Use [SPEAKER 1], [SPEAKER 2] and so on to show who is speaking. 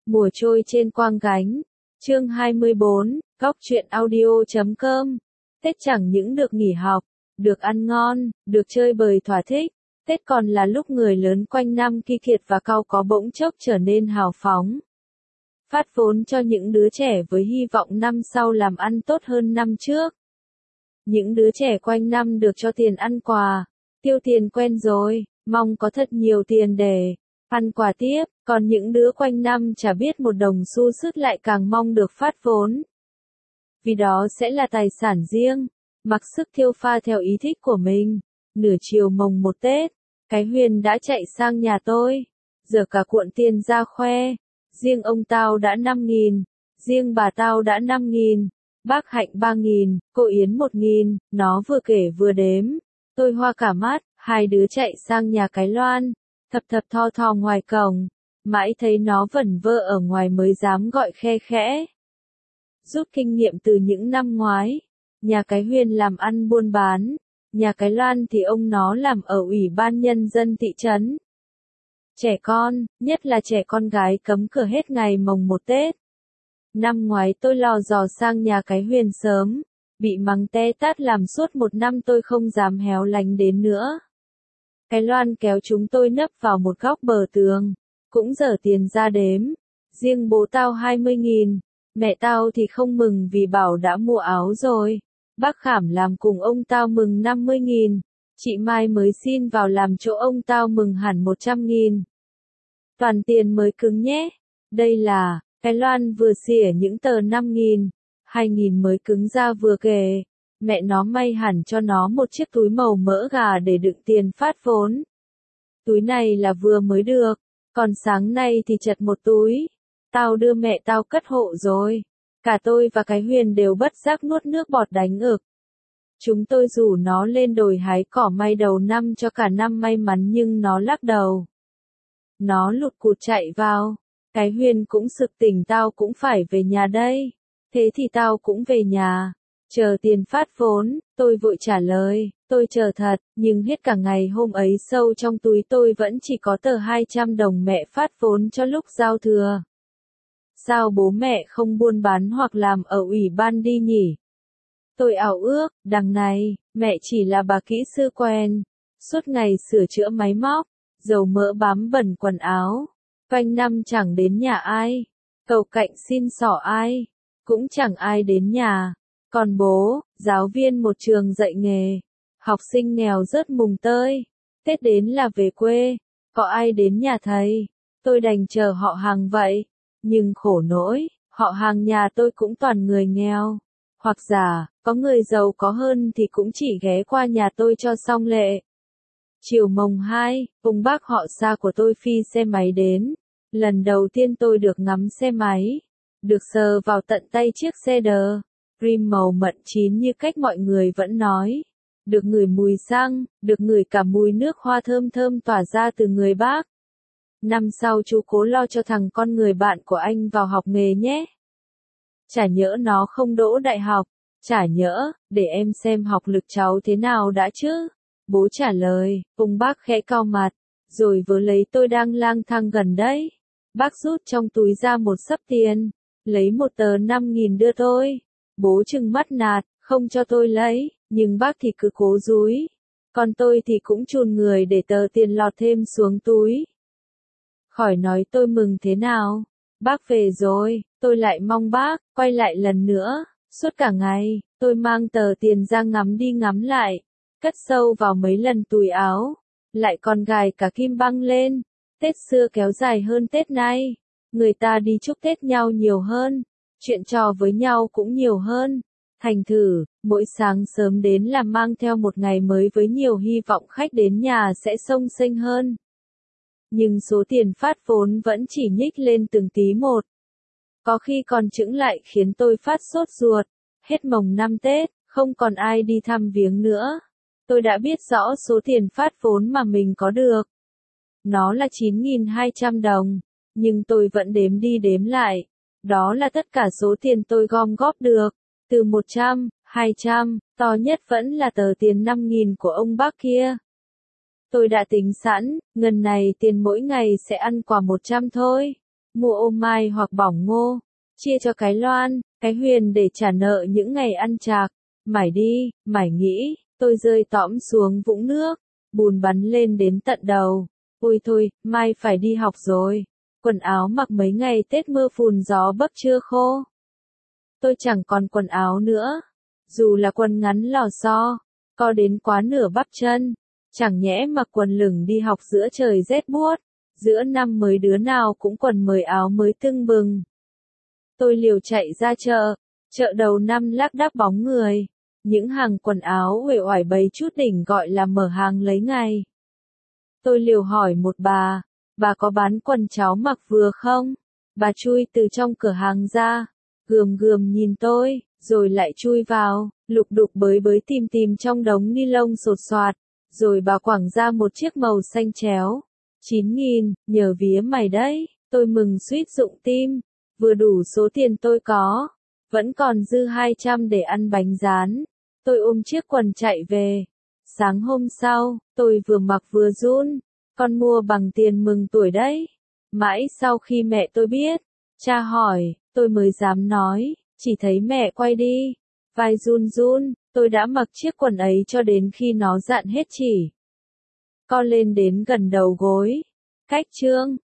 [SPEAKER 1] Mùa trôi trên quang gánh. Chương 24, Góc truyện audio.com. Tết chẳng những được nghỉ học, được ăn ngon, được chơi bời thỏa thích. Tết còn là lúc người lớn quanh năm ki kiệt và cau có bỗng chốc trở nên hào phóng. Phát vốn cho những đứa trẻ với hy vọng năm sau làm ăn tốt hơn năm trước. Những đứa trẻ quanh năm được cho tiền ăn quà, tiêu tiền quen rồi, mong có thật nhiều tiền để ăn quà tiếp, còn những đứa quanh năm chả biết một đồng xu sứt lại càng mong được phát vốn. Vì đó sẽ là tài sản riêng, mặc sức thiêu pha theo ý thích của mình. Nửa chiều mồng 1 Tết, cái Huyền đã chạy sang nhà tôi, giở cả cuộn tiền ra khoe. Riêng ông tao đã 5.000, riêng bà tao đã 5.000, bác Hạnh 3.000, cô Yến 1.000, nó vừa kể vừa đếm. Tôi hoa cả mắt, hai đứa chạy sang nhà cái Loan, thập thập tho thò ngoài cổng, mãi thấy nó vẩn vơ ở ngoài mới dám gọi khe khẽ. Rút kinh nghiệm từ những năm ngoái, nhà cái Huyền làm ăn buôn bán, nhà cái Loan thì ông nó làm ở Ủy ban Nhân dân thị trấn. Trẻ con, nhất là trẻ con gái cấm cửa hết ngày mồng 1 Tết. Năm ngoái tôi lò dò sang nhà cái Huyền sớm, bị mắng te tát làm suốt 1 năm tôi không dám héo lánh đến nữa. Cái Loan kéo chúng tôi nấp vào một góc bờ tường, cũng dở tiền ra đếm. Riêng bố tao 20.000, mẹ tao thì không mừng vì bảo đã mua áo rồi. Bác Khảm làm cùng ông tao mừng 50.000, chị Mai mới xin vào làm chỗ ông tao mừng hẳn 100.000. Toàn tiền mới cứng nhé. Đây là, cái Loan vừa xỉa những tờ 5.000, 2.000 mới cứng ra vừa kể. Mẹ nó may hẳn cho nó một chiếc túi màu mỡ gà để đựng tiền phát vốn. Túi này là vừa mới được, còn sáng nay thì chật một túi. Tao đưa mẹ tao cất hộ rồi. Cả tôi và cái Huyền đều bất giác nuốt nước bọt đánh ực. Chúng tôi rủ nó lên đồi hái cỏ may đầu năm cho cả năm may mắn nhưng nó lắc đầu. Nó lụt cụt chạy vào. Cái Huyền cũng sực tỉnh tao cũng phải về nhà đây. Thế thì tao cũng về nhà. Chờ tiền phát vốn, tôi vội trả lời, tôi chờ thật, nhưng hết cả ngày hôm ấy sâu trong túi tôi vẫn chỉ có tờ 200 đồng mẹ phát vốn cho lúc giao thừa. Sao bố mẹ không buôn bán hoặc làm ở ủy ban đi nhỉ? Tôi ảo ước, đằng này, mẹ chỉ là bà kỹ sư quen, suốt ngày sửa chữa máy móc, dầu mỡ bám bẩn quần áo, quanh năm chẳng đến nhà ai, cầu cạnh xin xỏ ai, cũng chẳng ai đến nhà. Còn bố, giáo viên một trường dạy nghề, học sinh nghèo rớt mùng tơi, Tết đến là về quê, có ai đến nhà thầy, tôi đành chờ họ hàng vậy. Nhưng khổ nỗi, họ hàng nhà tôi cũng toàn người nghèo. Hoặc giả, có người giàu có hơn thì cũng chỉ ghé qua nhà tôi cho xong lệ. Chiều mồng 2, ông bác họ xa của tôi phi xe máy đến. Lần đầu tiên tôi được ngắm xe máy, được sờ vào tận tay chiếc xe đờ Dream màu mận chín như cách mọi người vẫn nói. Được ngửi mùi xăng, được ngửi cả mùi nước hoa thơm thơm tỏa ra từ người bác. Năm sau chú cố lo cho thằng con người bạn của anh vào học nghề nhé. Chả nhỡ nó không đỗ đại học, chả nhỡ, để em xem học lực cháu thế nào đã chứ. Bố trả lời, ông bác khẽ cau mặt, rồi vớ lấy tôi đang lang thang gần đấy. Bác rút trong túi ra một xấp tiền, lấy một tờ 5.000 đưa tôi. Bố trừng mắt nạt, không cho tôi lấy, nhưng bác thì cứ cố dúi. Còn tôi thì cũng chùn người để tờ tiền lọt thêm xuống túi. Khỏi nói tôi mừng thế nào. Bác về rồi, tôi lại mong bác quay lại lần nữa. Suốt cả ngày, tôi mang tờ tiền ra ngắm đi ngắm lại, cất sâu vào mấy lần túi áo, lại còn gài cả kim băng lên. Tết xưa kéo dài hơn Tết nay, người ta đi chúc Tết nhau nhiều hơn, chuyện trò với nhau cũng nhiều hơn. Thành thử, mỗi sáng sớm đến là mang theo một ngày mới với nhiều hy vọng khách đến nhà sẽ xông xênh hơn. Nhưng số tiền phát vốn vẫn chỉ nhích lên từng tí một. Có khi còn chững lại khiến tôi phát sốt ruột. Hết mồng 5 Tết, không còn ai đi thăm viếng nữa. Tôi đã biết rõ số tiền phát vốn mà mình có được. Nó là 9.200 đồng, nhưng tôi vẫn đếm đi đếm lại. Đó là tất cả số tiền tôi gom góp được. Từ 100, 200, to nhất vẫn là tờ tiền 5.000 của ông bác kia. Tôi đã tính sẵn, ngần này tiền mỗi ngày sẽ ăn quả 100 thôi. mua ô mai hoặc bỏng ngô, chia cho cái Loan, cái Huyền để trả nợ những ngày ăn chạc. Mải đi, mải nghĩ, tôi rơi tõm xuống vũng nước, bùn bắn lên đến tận đầu. Ôi thôi, mai phải đi học rồi. Quần áo mặc mấy ngày Tết mưa phùn gió bấp chưa khô. Tôi chẳng còn quần áo nữa. Dù là quần ngắn lò xo, co đến quá nửa bắp chân. Chẳng nhẽ mặc quần lửng đi học giữa trời rét buốt. Giữa năm mới đứa nào cũng quần mới áo mới tưng bừng. Tôi liều chạy ra chợ. Chợ đầu năm lác đác bóng người. Những hàng quần áo uể oải bày chút đỉnh gọi là mở hàng lấy ngày. Tôi liều hỏi một bà có bán quần cháu mặc vừa không? Bà chui từ trong cửa hàng ra, gườm gườm nhìn tôi, rồi lại chui vào, lục đục bới bới tìm trong đống ni lông sột soạt, rồi bà quẳng ra một chiếc màu xanh chéo. 9.000, nhờ vía mày đấy, tôi mừng suýt rụng tim, vừa đủ số tiền tôi có, vẫn còn dư 200 để ăn bánh rán. Tôi ôm chiếc quần chạy về. Sáng hôm sau, tôi vừa mặc vừa run, con mua bằng tiền mừng tuổi đấy. Mãi sau khi mẹ tôi biết, cha hỏi, tôi mới dám nói, chỉ thấy mẹ quay đi, vai run run, tôi đã mặc chiếc quần ấy cho đến khi nó dạn hết chỉ. Co lên đến gần đầu gối. Cách chương